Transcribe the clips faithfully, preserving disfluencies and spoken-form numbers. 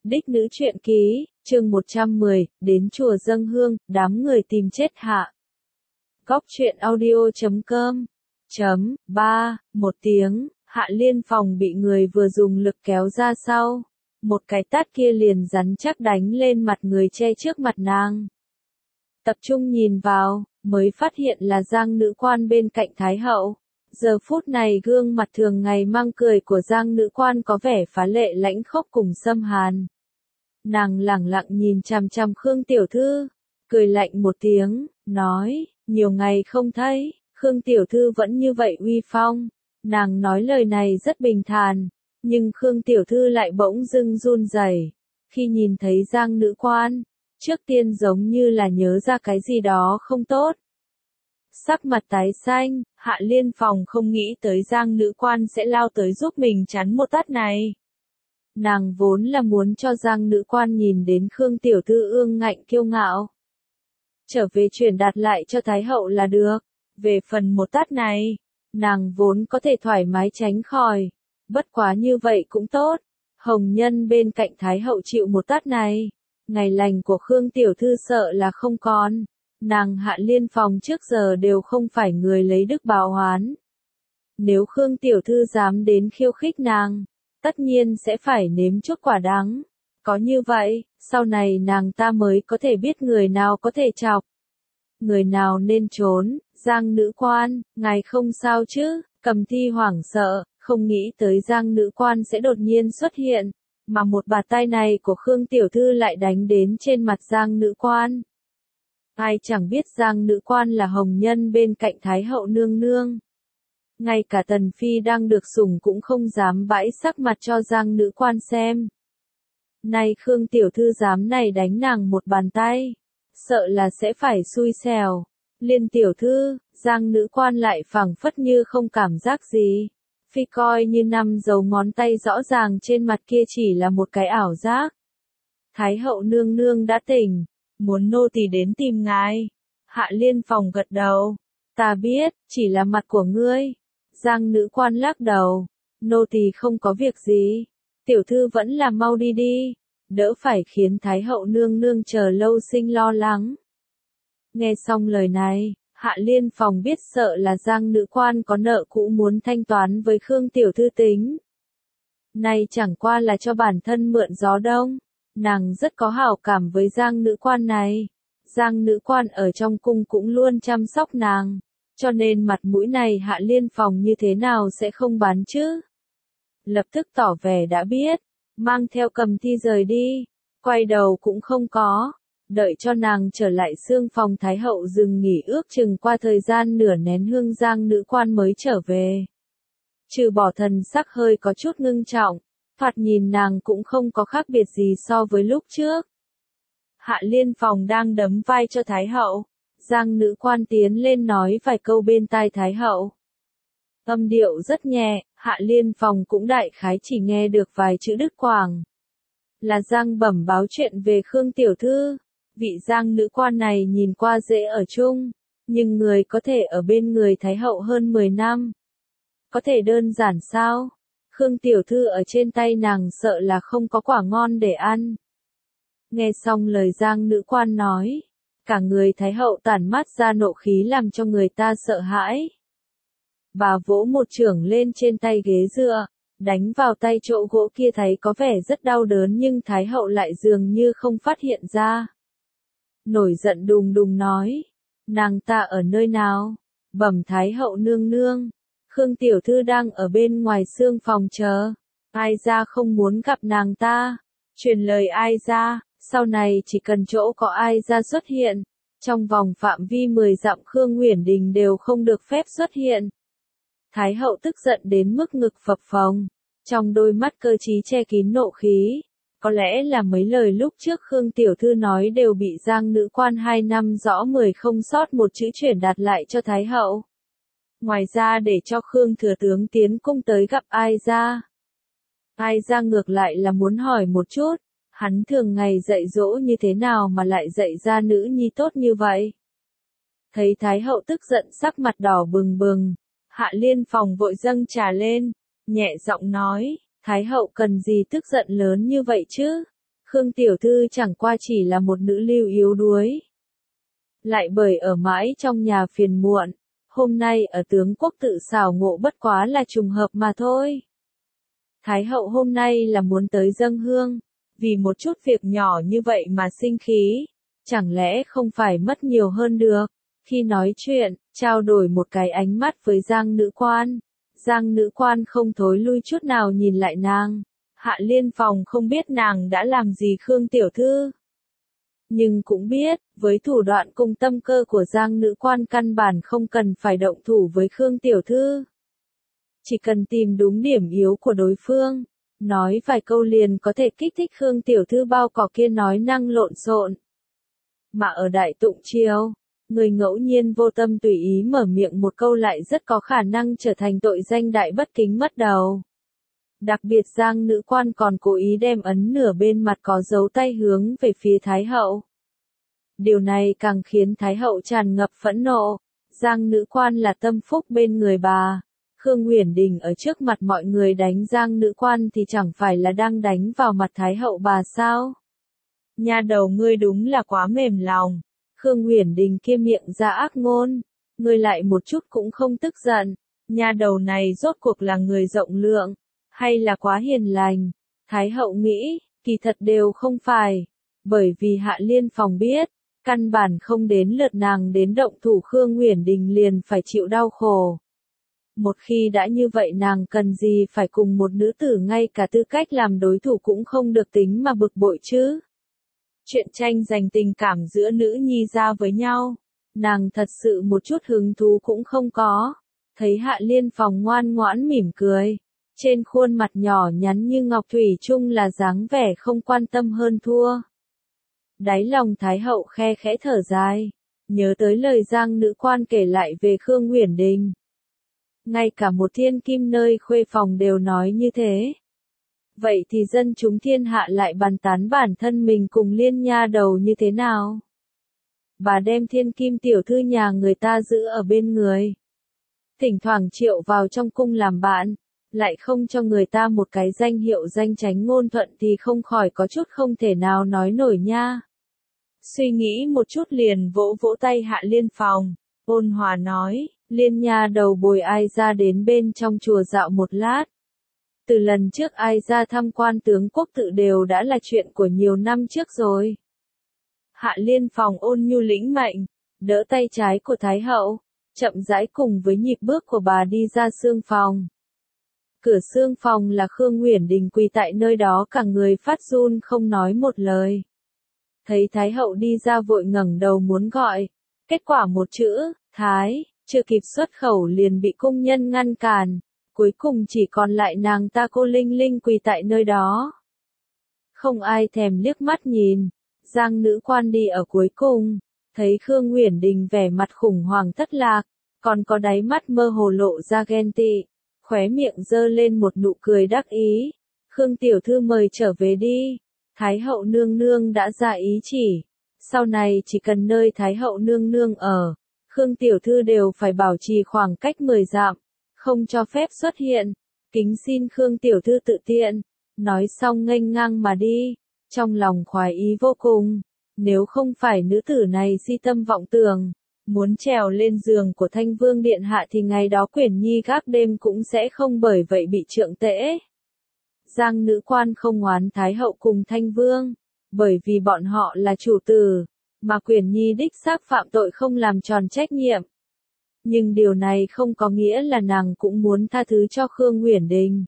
Đích nữ truyện ký, chương một trăm mười, đến chùa dâng hương, đám người tìm chết hạ. Góc truyện audio chấm com. Chấm, ba, một tiếng, Hạ Liên Phòng bị người vừa dùng lực kéo ra sau. Một cái tát kia liền rắn chắc đánh lên mặt người che trước mặt nàng. Tập trung nhìn vào, mới phát hiện là Giang nữ quan bên cạnh Thái hậu. Giờ phút này gương mặt thường ngày mang cười của Giang nữ quan có vẻ phá lệ lãnh khốc cùng xâm hàn. Nàng lẳng lặng nhìn chằm chằm Khương tiểu thư, cười lạnh một tiếng, nói, nhiều ngày không thấy, Khương tiểu thư vẫn như vậy uy phong. Nàng nói lời này rất bình thản, nhưng Khương tiểu thư lại bỗng dưng run rẩy khi nhìn thấy Giang nữ quan, trước tiên giống như là nhớ ra cái gì đó không tốt. Sắc mặt tái xanh, Hạ Liên Phòng không nghĩ tới Giang nữ quan sẽ lao tới giúp mình chắn một tát này. Nàng vốn là muốn cho Giang nữ quan nhìn đến Khương tiểu thư ương ngạnh kiêu ngạo. Trở về truyền đạt lại cho Thái hậu là được. Về phần một tát này, nàng vốn có thể thoải mái tránh khỏi. Bất quá như vậy cũng tốt. Hồng nhân bên cạnh Thái hậu chịu một tát này. Ngày lành của Khương tiểu thư sợ là không còn. Nàng Hạ Liên Phòng trước giờ đều không phải người lấy đức báo oán. Nếu Khương tiểu thư dám đến khiêu khích nàng, tất nhiên sẽ phải nếm chút quả đắng. Có như vậy, sau này nàng ta mới có thể biết người nào có thể chọc, người nào nên trốn. Giang nữ quan, ngài không sao chứ? Cầm Thi hoảng sợ, không nghĩ tới Giang nữ quan sẽ đột nhiên xuất hiện, mà một bạt tai này của Khương tiểu thư lại đánh đến trên mặt Giang nữ quan. Ai chẳng biết Giang nữ quan là hồng nhân bên cạnh Thái hậu nương nương. Ngay cả Tần Phi đang được sủng cũng không dám bãi sắc mặt cho Giang nữ quan xem. Nay Khương tiểu thư dám này đánh nàng một bàn tay, sợ là sẽ phải xui xẻo. Liên tiểu thư, Giang nữ quan lại phảng phất như không cảm giác gì. Phi coi như năm dấu ngón tay rõ ràng trên mặt kia chỉ là một cái ảo giác. Thái hậu nương nương đã tỉnh, muốn nô tỳ đến tìm ngài. Hạ Liên Phòng gật đầu. Ta biết, chỉ là mặt của ngươi. Giang nữ quan lắc đầu. Nô tỳ không có việc gì. Tiểu thư vẫn là mau đi đi. Đỡ phải khiến Thái hậu nương nương chờ lâu sinh lo lắng. Nghe xong lời này, Hạ Liên Phòng biết sợ là Giang nữ quan có nợ cũ muốn thanh toán với Khương tiểu thư tính. Này chẳng qua là cho bản thân mượn gió đông. Nàng rất có hảo cảm với Giang nữ quan này. Giang nữ quan ở trong cung cũng luôn chăm sóc nàng. Cho nên mặt mũi này Hạ Liên Phòng như thế nào sẽ không bán chứ? Lập tức tỏ vẻ đã biết. Mang theo Cầm Thi rời đi. Quay đầu cũng không có. Đợi cho nàng trở lại xương phòng Thái hậu dừng nghỉ ước chừng qua thời gian nửa nén hương Giang nữ quan mới trở về. Trừ bỏ thần sắc hơi có chút ngưng trọng. Thoạt nhìn nàng cũng không có khác biệt gì so với lúc trước. Hạ Liên Phòng đang đấm vai cho Thái hậu. Giang nữ quan tiến lên nói vài câu bên tai Thái hậu. Âm điệu rất nhẹ, Hạ Liên Phòng cũng đại khái chỉ nghe được vài chữ đứt quãng. Là Giang bẩm báo chuyện về Khương tiểu thư. Vị Giang nữ quan này nhìn qua dễ ở chung, nhưng người có thể ở bên người Thái hậu hơn mười năm. Có thể đơn giản sao? Khương tiểu thư ở trên tay nàng sợ là không có quả ngon để ăn. Nghe xong lời Giang nữ quan nói, cả người Thái hậu tản mát ra nộ khí làm cho người ta sợ hãi. Bà vỗ một chưởng lên trên tay ghế dựa, đánh vào tay chỗ gỗ kia thấy có vẻ rất đau đớn nhưng Thái hậu lại dường như không phát hiện ra. Nổi giận đùng đùng nói, nàng ta ở nơi nào? Bẩm Thái hậu nương nương. Khương tiểu thư đang ở bên ngoài xương phòng chờ. Ai ra không muốn gặp nàng ta. Truyền lời ai ra, sau này chỉ cần chỗ có ai ra xuất hiện. Trong vòng phạm vi mười dặm Khương Nguyễn Đình đều không được phép xuất hiện. Thái hậu tức giận đến mức ngực phập phồng. Trong đôi mắt cơ trí che kín nộ khí. Có lẽ là mấy lời lúc trước Khương tiểu thư nói đều bị Giang nữ quan hai năm rõ mười không sót một chữ chuyển đạt lại cho Thái hậu. Ngoài ra để cho Khương thừa tướng tiến cung tới gặp Ai ra. Ai ra ngược lại là muốn hỏi một chút, hắn thường ngày dạy dỗ như thế nào mà lại dạy ra nữ nhi tốt như vậy. Thấy Thái hậu tức giận sắc mặt đỏ bừng bừng, Hạ Liên Phòng vội dâng trà lên, nhẹ giọng nói, Thái hậu cần gì tức giận lớn như vậy chứ? Khương tiểu thư chẳng qua chỉ là một nữ lưu yếu đuối. Lại bởi ở mãi trong nhà phiền muộn, hôm nay ở tướng quốc tự xảo ngộ bất quá là trùng hợp mà thôi. Thái hậu hôm nay là muốn tới dâng hương, vì một chút việc nhỏ như vậy mà sinh khí, chẳng lẽ không phải mất nhiều hơn được. Khi nói chuyện, trao đổi một cái ánh mắt với Giang nữ quan, Giang nữ quan không thối lui chút nào nhìn lại nàng. Hạ Liên Phòng không biết nàng đã làm gì Khương tiểu thư, nhưng cũng biết, với thủ đoạn cùng tâm cơ của Giang nữ quan căn bản không cần phải động thủ với Khương tiểu thư. Chỉ cần tìm đúng điểm yếu của đối phương, nói vài câu liền có thể kích thích Khương tiểu thư bao cỏ kia nói năng lộn xộn. Mà ở Đại Tụng Triều, người ngẫu nhiên vô tâm tùy ý mở miệng một câu lại rất có khả năng trở thành tội danh đại bất kính mất đầu. Đặc biệt Giang nữ quan còn cố ý đem ấn nửa bên mặt có dấu tay hướng về phía Thái hậu. Điều này càng khiến Thái hậu tràn ngập phẫn nộ. Giang nữ quan là tâm phúc bên người bà. Khương Uyển Đình ở trước mặt mọi người đánh Giang nữ quan thì chẳng phải là đang đánh vào mặt Thái hậu bà sao? Nha đầu ngươi đúng là quá mềm lòng. Khương Uyển Đình kia miệng ra ác ngôn, ngươi lại một chút cũng không tức giận. Nha đầu này rốt cuộc là người rộng lượng, hay là quá hiền lành? Thái hậu nghĩ, kỳ thật đều không phải, bởi vì Hạ Liên Phòng biết, căn bản không đến lượt nàng đến động thủ Khương Uyển Đình liền phải chịu đau khổ. Một khi đã như vậy nàng cần gì phải cùng một nữ tử ngay cả tư cách làm đối thủ cũng không được tính mà bực bội chứ? Chuyện tranh giành tình cảm giữa nữ nhi ra với nhau, nàng thật sự một chút hứng thú cũng không có. Thấy Hạ Liên Phòng ngoan ngoãn mỉm cười, trên khuôn mặt nhỏ nhắn như ngọc thủy chung là dáng vẻ không quan tâm hơn thua. Đáy lòng Thái hậu khe khẽ thở dài, nhớ tới lời Giang nữ quan kể lại về Khương Uyển Đình. Ngay cả một thiên kim nơi khuê phòng đều nói như thế. Vậy thì dân chúng thiên hạ lại bàn tán bản thân mình cùng Liên nha đầu như thế nào? Bà đem thiên kim tiểu thư nhà người ta giữ ở bên người. Thỉnh thoảng triệu vào trong cung làm bạn, lại không cho người ta một cái danh hiệu danh chánh ngôn thuận thì không khỏi có chút không thể nào nói nổi nha. Suy nghĩ một chút liền vỗ vỗ tay Hạ Liên Phòng, ôn hòa nói, Liên nha đầu bồi ai ra đến bên trong chùa dạo một lát. Từ lần trước ai ra tham quan tướng quốc tự đều đã là chuyện của nhiều năm trước rồi. Hạ Liên Phòng ôn nhu lĩnh mệnh, đỡ tay trái của Thái hậu, chậm rãi cùng với nhịp bước của bà đi ra xương phòng. Cửa xương phòng là Khương Uyển Đình quỳ tại nơi đó cả người phát run không nói một lời. Thấy Thái hậu đi ra vội ngẩng đầu muốn gọi, kết quả một chữ, Thái, chưa kịp xuất khẩu liền bị cung nhân ngăn cản. Cuối cùng chỉ còn lại nàng ta cô Linh Linh quỳ tại nơi đó. Không ai thèm liếc mắt nhìn, Giang nữ quan đi ở cuối cùng, thấy Khương Uyển Đình vẻ mặt khủng hoảng thất lạc, còn có đáy mắt mơ hồ lộ ra ghen tị, khóe miệng giơ lên một nụ cười đắc ý. Khương tiểu thư mời trở về đi, Thái hậu nương nương đã ra ý chỉ, sau này chỉ cần nơi Thái hậu nương nương ở, Khương tiểu thư đều phải bảo trì khoảng cách mười dặm. Không cho phép xuất hiện, kính xin Khương tiểu thư tự tiện, nói xong nghênh ngang mà đi, trong lòng khoái ý vô cùng, nếu không phải nữ tử này si tâm vọng tưởng, muốn trèo lên giường của Thanh Vương điện hạ thì ngày đó Quyển Nhi gác đêm cũng sẽ không bởi vậy bị trượng tễ. Giang nữ quan không oán Thái hậu cùng Thanh Vương, bởi vì bọn họ là chủ tử, mà Quyển Nhi đích xác phạm tội không làm tròn trách nhiệm. Nhưng điều này không có nghĩa là nàng cũng muốn tha thứ cho Khương Uyển Đình.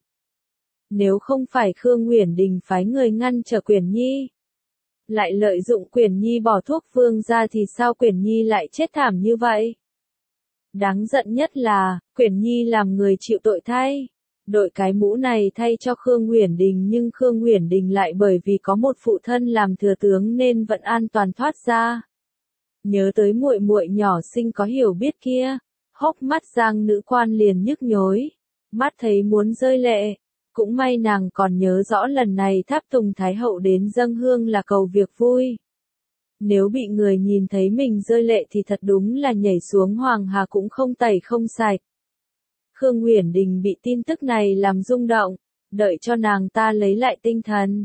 Nếu không phải Khương Uyển Đình phái người ngăn trở Quyển Nhi, lại lợi dụng Quyển Nhi bỏ thuốc vương ra thì sao Quyển Nhi lại chết thảm như vậy? Đáng giận nhất là, Quyển Nhi làm người chịu tội thay, đội cái mũ này thay cho Khương Uyển Đình nhưng Khương Uyển Đình lại bởi vì có một phụ thân làm thừa tướng nên vẫn an toàn thoát ra. Nhớ tới muội muội nhỏ xinh có hiểu biết kia, hốc mắt Giang nữ quan liền nhức nhối, mắt thấy muốn rơi lệ, cũng may nàng còn nhớ rõ lần này tháp tùng Thái hậu đến dâng hương là cầu việc vui. Nếu bị người nhìn thấy mình rơi lệ thì thật đúng là nhảy xuống hoàng hà cũng không tẩy không sạch. Khương Uyển Đình bị tin tức này làm rung động, đợi cho nàng ta lấy lại tinh thần,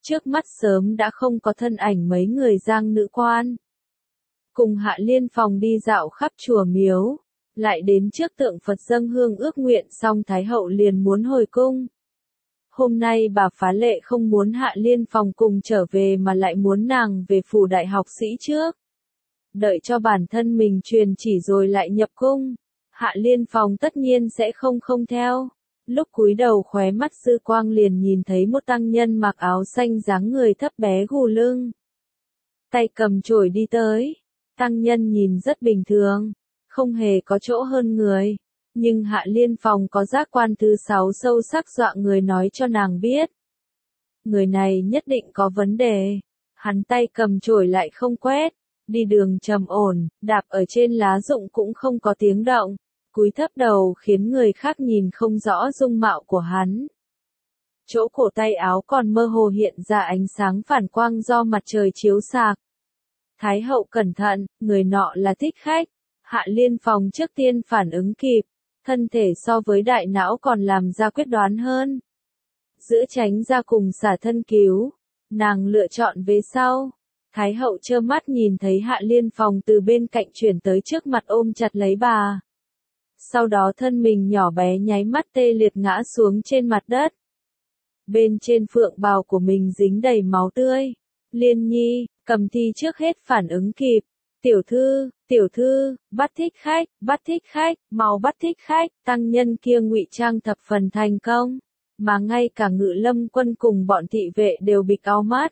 Trước mắt sớm đã không có thân ảnh mấy người giang nữ quan. Cùng Hạ Liên Phòng đi dạo khắp chùa miếu, lại đến trước tượng Phật dâng hương ước nguyện xong Thái hậu liền muốn hồi cung. Hôm nay bà phá lệ không muốn Hạ Liên Phòng cùng trở về mà lại muốn nàng về phủ đại học sĩ trước. Đợi cho bản thân mình truyền chỉ rồi lại nhập cung. Hạ Liên Phòng tất nhiên sẽ không không theo. Lúc cúi đầu khóe mắt dư quang liền nhìn thấy một tăng nhân mặc áo xanh dáng người thấp bé gù lưng. Tay cầm chổi đi tới. Tăng nhân nhìn rất bình thường, không hề có chỗ hơn người. Nhưng Hạ Liên Phòng có giác quan thứ sáu sâu sắc dọa người nói cho nàng biết. Người này nhất định có vấn đề. Hắn tay cầm chổi lại không quét, đi đường trầm ổn, đạp ở trên lá rụng cũng không có tiếng động. Cúi thấp đầu khiến người khác nhìn không rõ dung mạo của hắn. Chỗ cổ tay áo còn mơ hồ hiện ra ánh sáng phản quang do mặt trời chiếu sạc. Thái hậu cẩn thận, người nọ là thích khách. Hạ Liên Phòng trước tiên phản ứng kịp, thân thể so với đại não còn làm ra quyết đoán hơn. Giữ tránh ra cùng xả thân cứu, nàng lựa chọn về sau. Thái hậu trơ mắt nhìn thấy Hạ Liên Phòng từ bên cạnh chuyển tới trước mặt ôm chặt lấy bà. Sau đó thân mình nhỏ bé nháy mắt tê liệt ngã xuống trên mặt đất. Bên trên phượng bào của mình dính đầy máu tươi. Liên Nhi, Cầm Thi trước hết phản ứng kịp. Tiểu thư, tiểu thư, bắt thích khách, bắt thích khách, mau bắt thích khách. Tăng nhân kia ngụy trang thập phần thành công, mà ngay cả Ngự Lâm Quân cùng bọn thị vệ đều bị cáu mắt.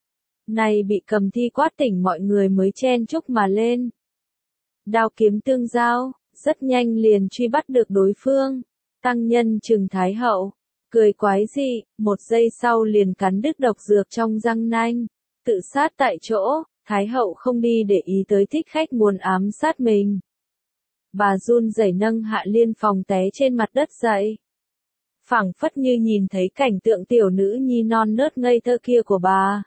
Này bị Cầm Thi quát tỉnh mọi người mới chen chúc mà lên. Đao kiếm tương giao, rất nhanh liền truy bắt được đối phương. Tăng nhân trừng Thái hậu, cười quái dị, một giây sau liền cắn đứt độc dược trong răng nanh, tự sát tại chỗ. Thái hậu không đi để ý tới thích khách muốn ám sát mình. Bà run rẩy nâng Hạ Liên Phòng té trên mặt đất dậy. Phảng phất như nhìn thấy cảnh tượng tiểu nữ nhi non nớt ngây thơ kia của bà.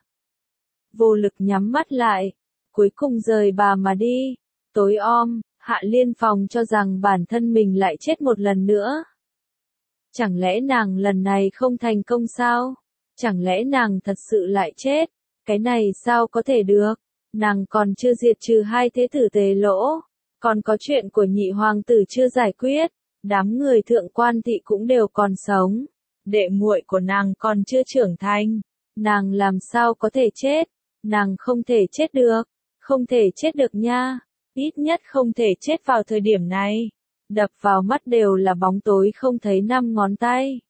Vô lực nhắm mắt lại, cuối cùng rời bà mà đi. Tối om, Hạ Liên Phòng cho rằng bản thân mình lại chết một lần nữa. Chẳng lẽ nàng lần này không thành công sao? Chẳng lẽ nàng thật sự lại chết? Cái này sao có thể được? Nàng còn chưa diệt trừ hai thế tử Tề Lỗ, còn có chuyện của nhị hoàng tử chưa giải quyết, đám người thượng quan thị cũng đều còn sống, đệ muội của nàng còn chưa trưởng thành, nàng làm sao có thể chết? Nàng không thể chết được, không thể chết được nha, ít nhất không thể chết vào thời điểm này. Đập vào mắt đều là bóng tối không thấy năm ngón tay.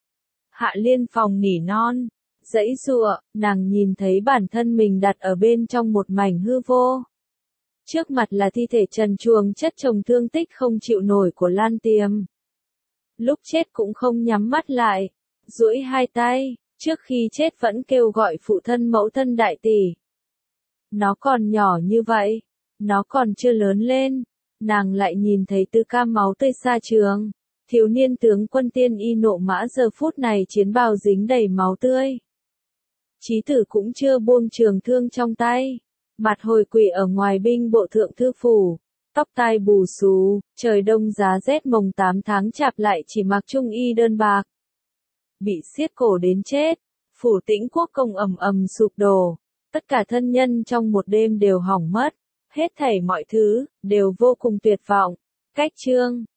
Hạ Liên Phòng nỉ non, dãy giụa, nàng nhìn thấy bản thân mình đặt ở bên trong một mảnh hư vô. Trước mặt là thi thể trần truồng chất chồng thương tích không chịu nổi của Lan Tiềm. Lúc chết cũng không nhắm mắt lại, duỗi hai tay, trước khi chết vẫn kêu gọi phụ thân mẫu thân đại tỷ. Nó còn nhỏ như vậy, nó còn chưa lớn lên, nàng lại nhìn thấy Tư Cam máu tươi xa trường. Thiếu niên tướng quân Tiên Y Nộ Mã giờ phút này chiến bào dính đầy máu tươi. Chí tử cũng chưa buông trường thương trong tay, mặt hồi quỳ ở ngoài binh bộ thượng thư phủ, tóc tai bù xù, trời đông giá rét mồng tám tháng chạp lại chỉ mặc trung y đơn bạc. Bị xiết cổ đến chết, phủ Tĩnh Quốc công ầm ầm sụp đổ, tất cả thân nhân trong một đêm đều hỏng mất, hết thảy mọi thứ, đều vô cùng tuyệt vọng. Cách chương